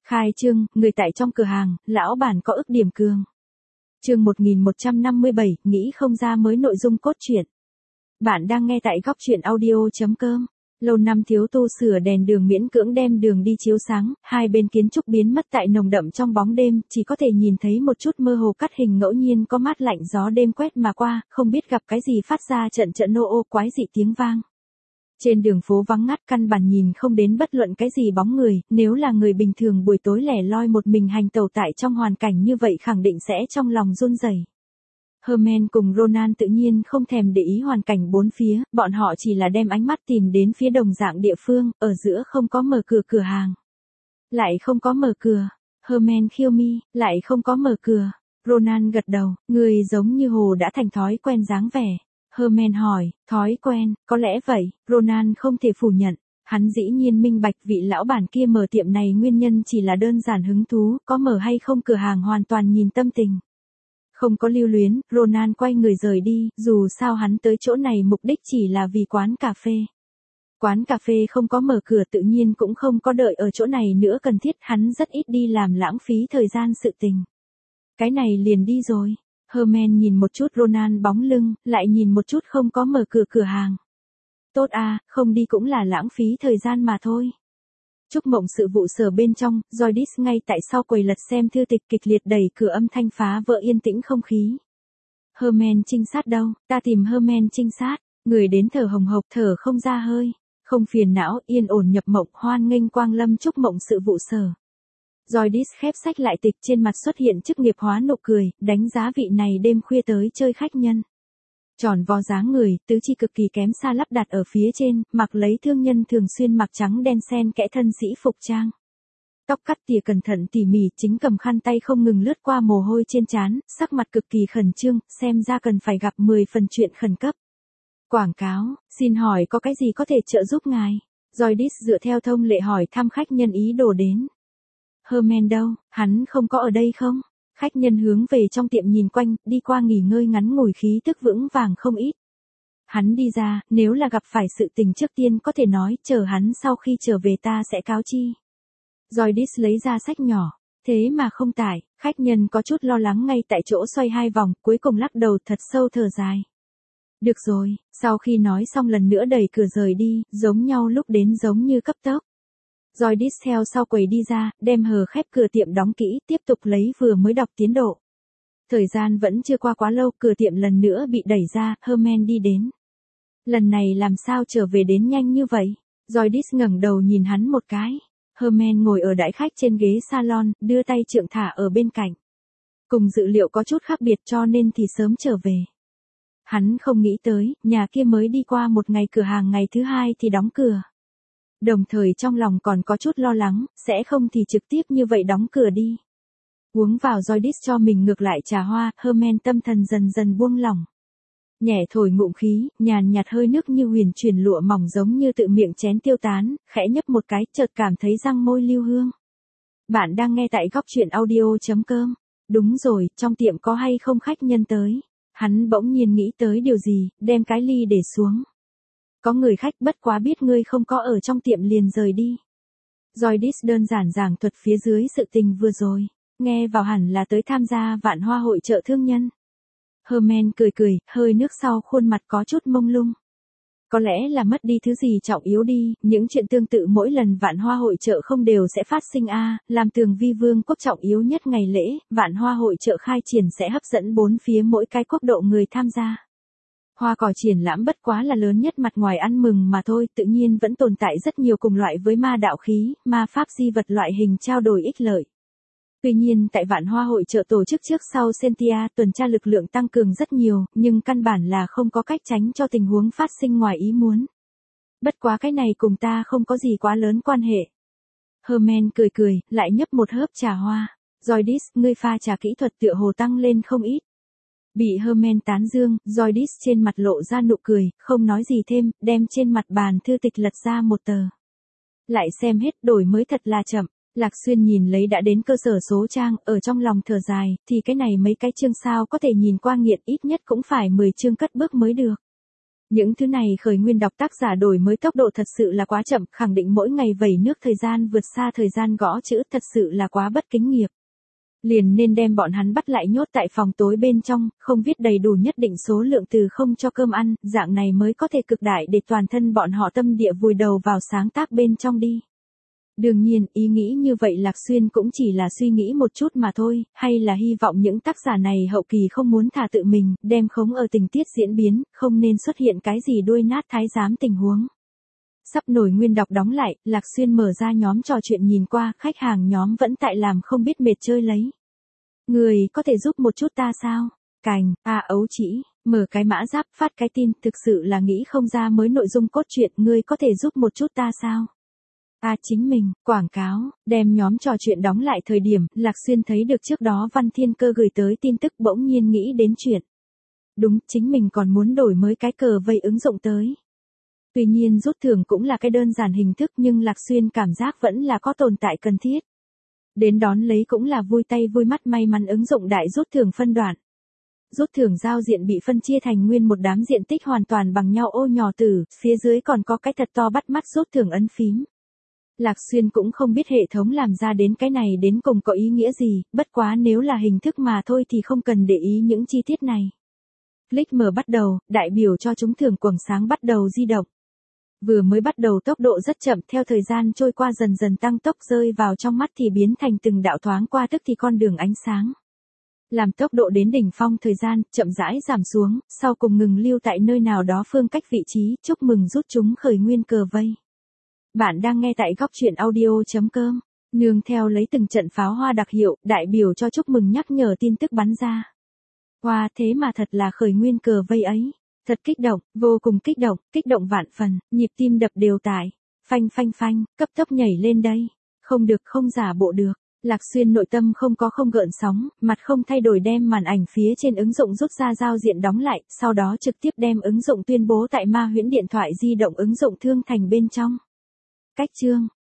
Khai trương, người tại trong cửa hàng, lão bản có ức điểm cường. Chương 1157, nghĩ không ra mới nội dung cốt truyện. Bạn đang nghe tại góc truyện audio.com. Lâu năm thiếu tu sửa đèn đường miễn cưỡng đem đường đi chiếu sáng, hai bên kiến trúc biến mất tại nồng đậm trong bóng đêm, chỉ có thể nhìn thấy một chút mơ hồ cắt hình ngẫu nhiên có mát lạnh gió đêm quét mà qua, không biết gặp cái gì phát ra trận trận nô ô quái dị tiếng vang. Trên đường phố vắng ngắt căn bản nhìn không đến bất luận cái gì bóng người, nếu là người bình thường buổi tối lẻ loi một mình hành tẩu tại trong hoàn cảnh như vậy khẳng định sẽ trong lòng run rẩy. Herman cùng Ronan tự nhiên không thèm để ý hoàn cảnh bốn phía, bọn họ chỉ là đem ánh mắt tìm đến phía đồng dạng địa phương, ở giữa không có mở cửa cửa hàng. Lại không có mở cửa. Herman khiêu mi, lại không có mở cửa. Ronan gật đầu, người giống như hồ đã thành thói quen dáng vẻ. Herman hỏi, thói quen, có lẽ vậy, Ronan không thể phủ nhận. Hắn dĩ nhiên minh bạch vị lão bản kia mở tiệm này nguyên nhân chỉ là đơn giản hứng thú, có mở hay không cửa hàng hoàn toàn nhìn tâm tình. Không có lưu luyến, Ronan quay người rời đi, dù sao hắn tới chỗ này mục đích chỉ là vì quán cà phê. Quán cà phê không có mở cửa tự nhiên cũng không có đợi ở chỗ này nữa cần thiết, hắn rất ít đi làm lãng phí thời gian sự tình. Cái này liền đi rồi. Herman nhìn một chút Ronan bóng lưng, lại nhìn một chút không có mở cửa cửa hàng. Tốt à, không đi cũng là lãng phí thời gian mà thôi. Trúc Mộng sự vụ sở bên trong, Joyce ngay tại sau quầy lật xem thư tịch kịch liệt đẩy cửa âm thanh phá vỡ yên tĩnh không khí. Herman trinh sát đâu, ta tìm Herman trinh sát, người đến thở hồng hộc thở không ra hơi, không phiền não, yên ổn nhập mộng, hoan nghênh quang lâm Trúc Mộng sự vụ sở. Joyce khép sách lại tịch, trên mặt xuất hiện chức nghiệp hóa nụ cười, đánh giá vị này đêm khuya tới chơi khách nhân. Tròn vo dáng người, tứ chi cực kỳ kém xa lắp đặt ở phía trên, mặc lấy thương nhân thường xuyên mặc trắng đen xen kẽ thân sĩ phục trang. Tóc cắt tỉa cẩn thận tỉ mỉ, chính cầm khăn tay không ngừng lướt qua mồ hôi trên trán, sắc mặt cực kỳ khẩn trương, xem ra cần phải gặp 10 phần chuyện khẩn cấp. Quảng cáo, xin hỏi có cái gì có thể trợ giúp ngài? Joyce dựa theo thông lệ hỏi thăm khách nhân ý đồ đến. Herman đâu, hắn không có ở đây không? Khách nhân hướng về trong tiệm nhìn quanh, đi qua nghỉ ngơi ngắn ngủi khí tức vững vàng không ít. Hắn đi ra, nếu là gặp phải sự tình trước tiên có thể nói, chờ hắn sau khi trở về ta sẽ cáo chi. Joyce lấy ra sách nhỏ, thế mà không tải, khách nhân có chút lo lắng ngay tại chỗ xoay hai vòng, cuối cùng lắc đầu thật sâu thở dài. Được rồi, sau khi nói xong lần nữa đẩy cửa rời đi, giống nhau lúc đến giống như cấp tốc. Joyce theo sau quầy đi ra, đem hờ khép cửa tiệm đóng kỹ, tiếp tục lấy vừa mới đọc tiến độ. Thời gian vẫn chưa qua quá lâu, cửa tiệm lần nữa bị đẩy ra, Herman đi đến. Lần này làm sao trở về đến nhanh như vậy? Joyce ngẩng đầu nhìn hắn một cái. Herman ngồi ở đãi khách trên ghế salon, đưa tay trượng thả ở bên cạnh. Cùng dự liệu có chút khác biệt cho nên thì sớm trở về. Hắn không nghĩ tới, nhà kia mới đi qua một ngày cửa hàng ngày thứ hai thì đóng cửa. Đồng thời trong lòng còn có chút lo lắng, sẽ không thì trực tiếp như vậy đóng cửa đi. Uống vào Joyce cho mình ngược lại trà hoa, Herman tâm thần dần dần buông lỏng. Nhẹ thổi ngụm khí, nhàn nhạt hơi nước như huyền truyền lụa mỏng giống như tự miệng chén tiêu tán, khẽ nhấp một cái, chợt cảm thấy răng môi lưu hương. Bạn đang nghe tại góc truyện audio.com. Đúng rồi, trong tiệm có hay không khách nhân tới? Hắn bỗng nhiên nghĩ tới điều gì, đem cái ly để xuống. Có người khách, bất quá biết ngươi không có ở trong tiệm liền rời đi. Joyce đơn giản giảng thuật phía dưới sự tình vừa rồi, nghe vào hẳn là tới tham gia vạn hoa hội chợ thương nhân. Herman cười cười, hơi nước sau khuôn mặt có chút mông lung. Có lẽ là mất đi thứ gì trọng yếu đi, những chuyện tương tự mỗi lần vạn hoa hội chợ không đều sẽ phát sinh làm tường vi vương quốc trọng yếu nhất ngày lễ, vạn hoa hội chợ khai triển sẽ hấp dẫn bốn phía mỗi cái quốc độ người tham gia. Hoa cỏ triển lãm bất quá là lớn nhất mặt ngoài ăn mừng mà thôi, tự nhiên vẫn tồn tại rất nhiều cùng loại với ma đạo khí, ma pháp di vật loại hình trao đổi ích lợi. Tuy nhiên tại vạn hoa hội chợ tổ chức trước sau Sentia, tuần tra lực lượng tăng cường rất nhiều, nhưng căn bản là không có cách tránh cho tình huống phát sinh ngoài ý muốn. Bất quá cái này cùng ta không có gì quá lớn quan hệ. Herman cười cười, lại nhấp một hớp trà hoa. Joyce, ngươi pha trà kỹ thuật tựa hồ tăng lên không ít. Bị Herman tán dương, Joyce trên mặt lộ ra nụ cười, không nói gì thêm, đem trên mặt bàn thư tịch lật ra một tờ. Lại xem hết, đổi mới thật là chậm. Lạc Xuyên nhìn lấy đã đến cơ sở số trang, ở trong lòng thở dài, thì cái này mấy cái chương sao có thể nhìn qua nghiện, ít nhất cũng phải 10 chương cất bước mới được. Những thứ này khởi nguyên đọc tác giả đổi mới tốc độ thật sự là quá chậm, khẳng định mỗi ngày vẩy nước thời gian vượt xa thời gian gõ chữ thật sự là quá bất kính nghiệp. Liền nên đem bọn hắn bắt lại nhốt tại phòng tối bên trong, không viết đầy đủ nhất định số lượng từ không cho cơm ăn, dạng này mới có thể cực đại để toàn thân bọn họ tâm địa vùi đầu vào sáng tác bên trong đi. Đương nhiên, ý nghĩ như vậy Lạc Xuyên cũng chỉ là suy nghĩ một chút mà thôi, hay là hy vọng những tác giả này hậu kỳ không muốn thả tự mình, đem khống ở tình tiết diễn biến, không nên xuất hiện cái gì đuôi nát thái giám tình huống. Sắp nổi nguyên đọc đóng lại, Lạc Xuyên mở ra nhóm trò chuyện nhìn qua, khách hàng nhóm vẫn tại làm không biết mệt chơi lấy. Người có thể giúp một chút ta sao? Cành, ấu chỉ, mở cái mã giáp phát cái tin, thực sự là nghĩ không ra mới nội dung cốt truyện, ngươi có thể giúp một chút ta sao? Chính mình, quảng cáo, đem nhóm trò chuyện đóng lại thời điểm, Lạc Xuyên thấy được trước đó Văn Thiên Cơ gửi tới tin tức bỗng nhiên nghĩ đến chuyện. Đúng, chính mình còn muốn đổi mới cái cờ vây ứng dụng tới. Tuy nhiên rút thưởng cũng là cái đơn giản hình thức nhưng Lạc Xuyên cảm giác vẫn là có tồn tại cần thiết. Đến đón lấy cũng là vui tay vui mắt may mắn ứng dụng đại rút thưởng phân đoạn. Rút thưởng giao diện bị phân chia thành nguyên một đám diện tích hoàn toàn bằng nhau ô nhỏ tử, phía dưới còn có cái thật to bắt mắt rút thưởng ấn phím. Lạc Xuyên cũng không biết hệ thống làm ra đến cái này đến cùng có ý nghĩa gì, bất quá nếu là hình thức mà thôi thì không cần để ý những chi tiết này. Click mở bắt đầu, đại biểu cho trúng thưởng quầng sáng bắt đầu di động. Vừa mới bắt đầu tốc độ rất chậm, theo thời gian trôi qua dần dần tăng tốc, rơi vào trong mắt thì biến thành từng đạo thoáng qua tức thì con đường ánh sáng. Làm tốc độ đến đỉnh phong thời gian, chậm rãi giảm xuống, sau cùng ngừng lưu tại nơi nào đó phương cách vị trí, chúc mừng rút chúng khởi nguyên cờ vây. Bạn đang nghe tại góc truyện audio.com, nương theo lấy từng trận pháo hoa đặc hiệu, đại biểu cho chúc mừng nhắc nhở tin tức bắn ra. Wow, thế mà thật là khởi nguyên cờ vây ấy. Thật kích động, vô cùng kích động vạn phần, nhịp tim đập đều tại. Phanh phanh phanh, cấp tốc nhảy lên đây. Không được, không giả bộ được. Lạc Xuyên nội tâm không gợn sóng, mặt không thay đổi đem màn ảnh phía trên ứng dụng rút ra giao diện đóng lại, sau đó trực tiếp đem ứng dụng tuyên bố tại Ma Huyễn điện thoại di động ứng dụng Thương Thành bên trong. Cách chương